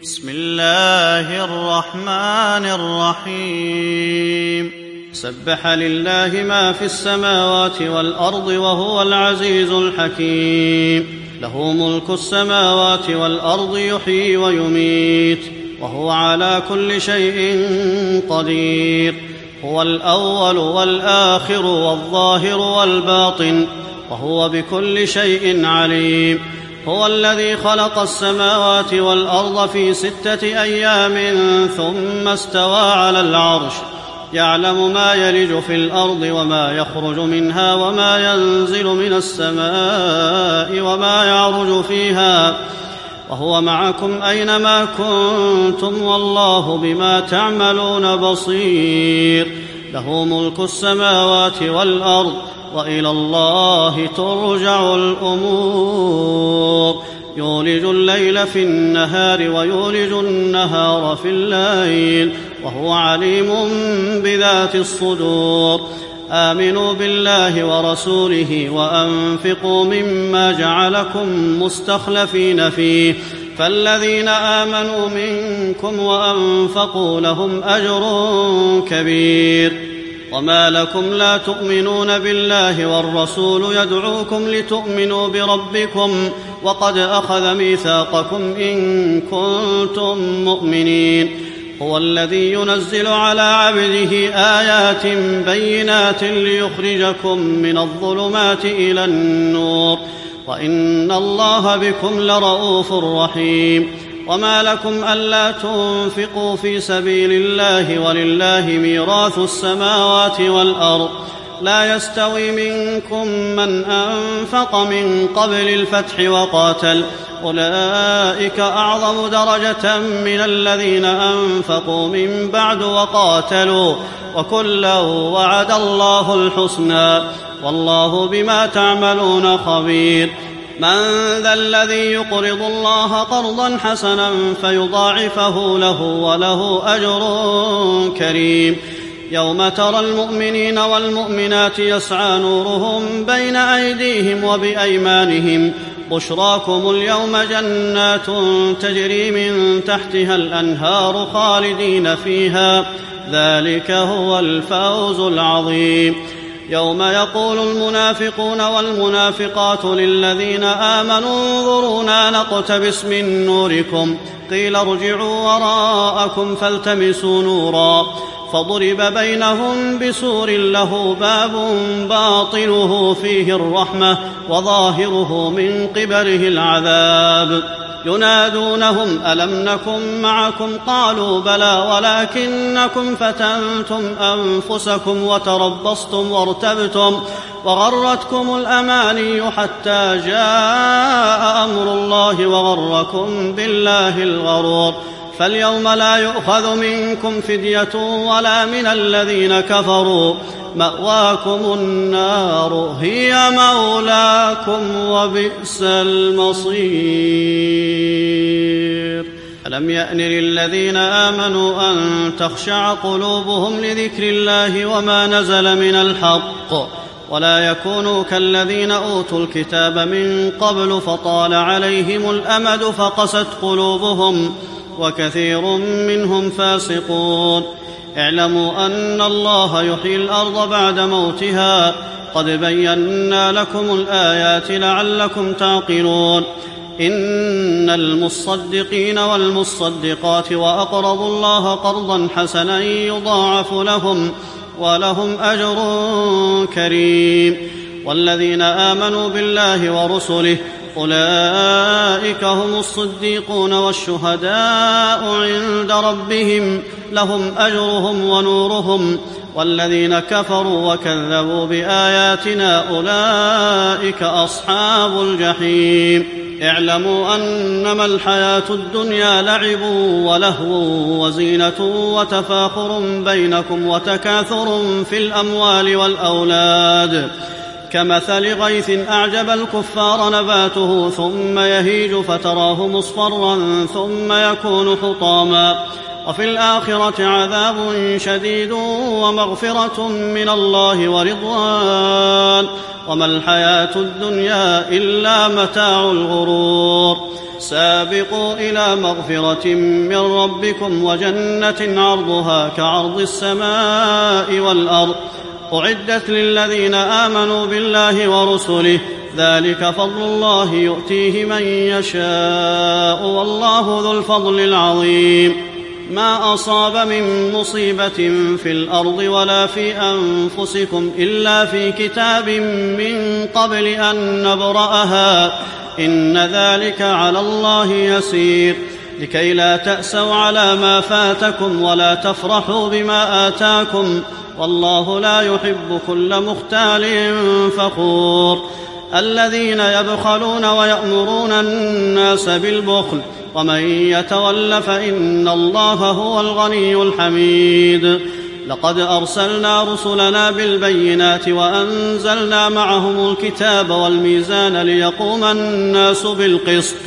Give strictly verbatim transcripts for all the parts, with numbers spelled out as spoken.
بسم الله الرحمن الرحيم سبح لله ما في السماوات والأرض وهو العزيز الحكيم له ملك السماوات والأرض يحيي ويميت وهو على كل شيء قدير هو الأول والآخر والظاهر والباطن وهو بكل شيء عليم هو الذي خلق السماوات والأرض في ستة أيام ثم استوى على العرش يعلم ما يلج في الأرض وما يخرج منها وما ينزل من السماء وما يعرج فيها وهو معكم أينما كنتم والله بما تعملون بصير له ملك السماوات والأرض وإلى الله ترجع الأمور يولج الليل في النهار ويولج النهار في الليل وهو عليم بذات الصدور آمنوا بالله ورسوله وأنفقوا مما جعلكم مستخلفين فيه فالذين آمنوا منكم وأنفقوا لهم أجر كبير وما لكم لا تؤمنون بالله والرسول يدعوكم لتؤمنوا بربكم وقد أخذ ميثاقكم إن كنتم مؤمنين هو الذي ينزل على عبده آيات بينات ليخرجكم من الظلمات إلى النور وإن الله بكم لرءوف رحيم وما لكم ألا تنفقوا في سبيل الله ولله ميراث السماوات والأرض لا يستوي منكم من أنفق من قبل الفتح وقاتل أولئك أعظم درجة من الذين أنفقوا من بعد وقاتلوا وكلا وعد الله الحسنى والله بما تعملون خبير من ذا الذي يقرض الله قرضا حسنا فيضاعفه له وله أجر كريم يوم ترى المؤمنين والمؤمنات يسعى نورهم بين أيديهم وبأيمانهم بشراكم اليوم جنات تجري من تحتها الأنهار خالدين فيها ذلك هو الفوز العظيم يوم يقول المنافقون والمنافقات للذين آمنوا انظرونا نقتبس من نوركم قيل ارجعوا وراءكم فالتمسوا نورا فضرب بينهم بسور له باب باطنه فيه الرحمة وظاهره من قبله العذاب ينادونهم ألم نكن معكم قالوا بلى ولكنكم فتنتم أنفسكم وتربصتم وارتبتم وغرتكم الأماني حتى جاء أمر الله وغركم بالله الغرور فاليوم لا يؤخذ منكم فدية ولا من الذين كفروا مأواكم النار هي مولاكم وبئس المصير ألم يأن للذين آمنوا أن تخشع قلوبهم لذكر الله وما نزل من الحق ولا يكونوا كالذين أوتوا الكتاب من قبل فطال عليهم الأمد فقست قلوبهم وكثير منهم فاسقون اعلموا أن الله يحيي الأرض بعد موتها قد بينا لكم الآيات لعلكم تعقلون إن المصدقين والمصدقات وأقرضوا الله قرضا حسنا يضاعف لهم ولهم أجر كريم والذين آمنوا بالله ورسله أولئك هم الصديقون والشهداء عند ربهم لهم أجرهم ونورهم والذين كفروا وكذبوا بآياتنا أولئك أصحاب الجحيم اعلموا أنما الحياة الدنيا لعب ولهو وزينة وتفاخر بينكم وتكاثر في الأموال والأولاد كمثل غيث أعجب الكفار نباته ثم يهيج فتراه مصفرا ثم يكون حطاما وفي الآخرة عذاب شديد ومغفرة من الله ورضوان وما الحياة الدنيا إلا متاع الغرور. سابقوا إلى مغفرة من ربكم وجنة عرضها كعرض السماء والأرض أعدت للذين آمنوا بالله ورسله ذلك فضل الله يؤتيه من يشاء والله ذو الفضل العظيم. ما أصاب من مصيبة في الأرض ولا في أنفسكم إلا في كتاب من قبل أن نبرأها إن ذلك على الله يسير. لكي لا تأسوا على ما فاتكم ولا تفرحوا بما آتاكم والله لا يحب كل مختال فخور. الذين يبخلون ويأمرون الناس بالبخل ومن يتول فإن الله هو الغني الحميد. لقد أرسلنا رسلنا بالبينات وأنزلنا معهم الكتاب والميزان ليقوم الناس بالقسط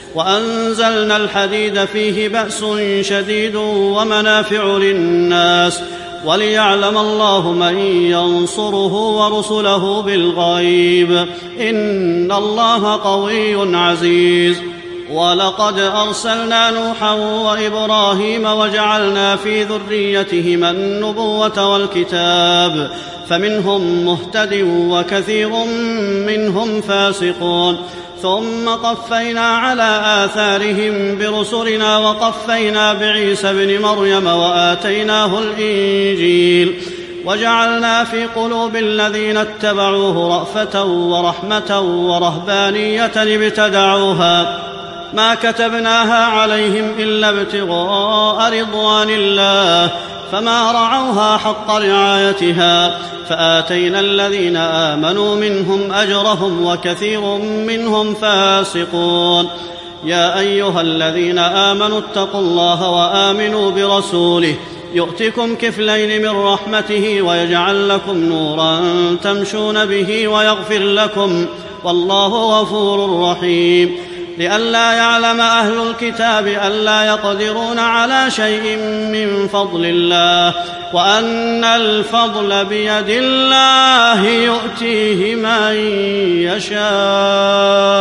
وأنزلنا الحديد فيه بأس شديد ومنافع للناس وليعلم الله من ينصره ورسله بالغيب إن الله قوي عزيز. ولقد أرسلنا نوحا وإبراهيم وجعلنا في ذريتهما النبوة والكتاب فمنهم مهتد وكثير منهم فاسقون ثم قفينا على آثارهم برسلنا وقفينا بعيسى ابن مريم وآتيناه الإنجيل وجعلنا في قلوب الذين اتبعوه رأفة ورحمة ورهبانية ابتدعوها ما كتبناها عليهم إلا ابتغاء رضوان الله فما رعوها حق رعايتها فآتينا الذين آمنوا منهم أجرهم وكثير منهم فاسقون. يا أيها الذين آمنوا اتقوا الله وآمنوا برسوله يؤتكم كفلين من رحمته ويجعل لكم نورا تمشون به ويغفر لكم والله غفور رحيم. لئلا يعلم أهل الكتاب ألا يقدرون على شيء من فضل الله وأن الفضل بيد الله يؤتيه من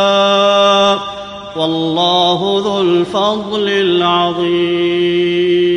يشاء والله ذو الفضل العظيم.